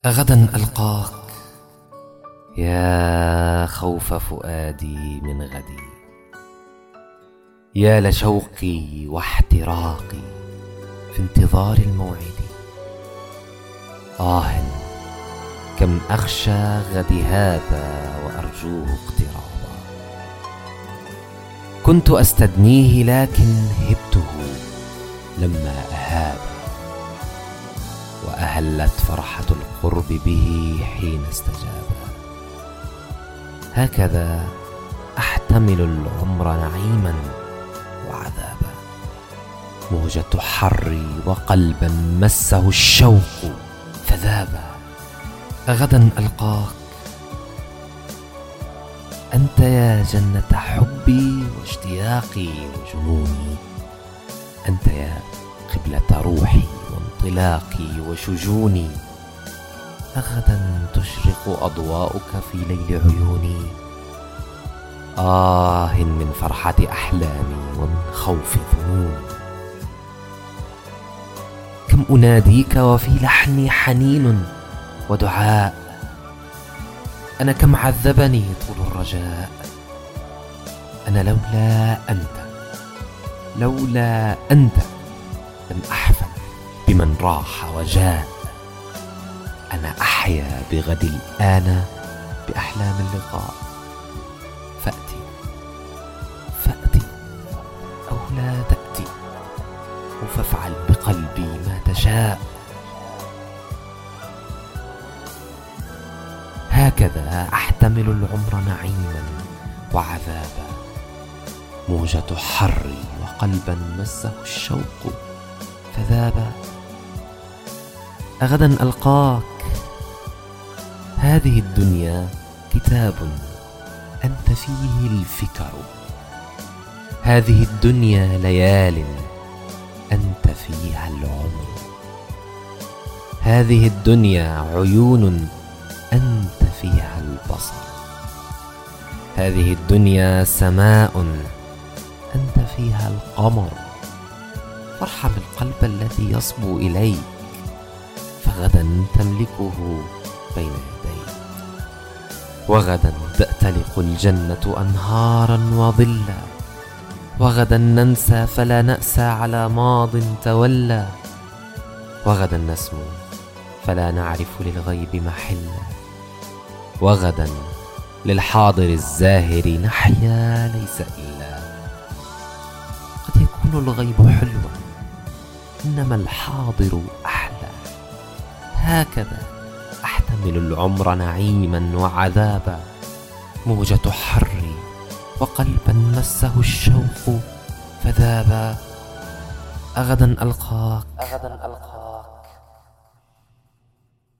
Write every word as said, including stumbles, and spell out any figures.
غدا ألقاك يا خوف فؤادي من غدي، يا لشوقي واحتراقي في انتظار الموعد. آه كم أخشى غدي هذا وأرجوه اقترابا، كنت أستدنيه لكن هبته لما أهاب، وأهلت فرحة القرب به حين استجاب. هكذا أحتمل العمر نعيما وعذابا، موجة حري وقلبا مسه الشوق فذابا. غدا ألقاك أنت يا جنة حبي واشتياقي وجنوني، أنت يا قبلة روحي وانطلاقي وشجوني. أغدا تشرق أضواؤك في ليل عيوني. آه من فرحة أحلامي ومن خوف ظنوني. كم أناديك وفي لحني حنين ودعاء، أنا كم عذبني طول الرجاء. أنا لولا أنت لولا أنت لم أحفل بمن راح وجاء. أنا أحيا بغد الآن بأحلام اللقاء. فأتي فأتي أو لا تأتي، وفافعل بقلبي ما تشاء. هكذا أحتمل العمر نعيما وعذابا، موجة حري وقلبا مسه الشوق فذابا. أغدا ألقاك هذه الدنيا كتاب أنت فيه الفكر، هذه الدنيا ليال أنت فيها العمر، هذه الدنيا عيون أنت فيها البصر، هذه الدنيا سماء أنت فيها القمر. فارحم القلب الذي يصبو إليك، فغدا تملكه بين يديك. وغدا تأتلق الجنة أنهارا وظلا، وغدا ننسى فلا نأسى على ماض تولى، وغدا نسمو فلا نعرف للغيب محلا، وغدا للحاضر الزاهر نحيا ليس إلا. قد يكون الغيب حلوا إنما الحاضر أحلى. هكذا أحتمل العمر نعيما وعذابا، موجة حري وقلبا مسه الشوق فذابا. أغدا ألقاك أغدا ألقاك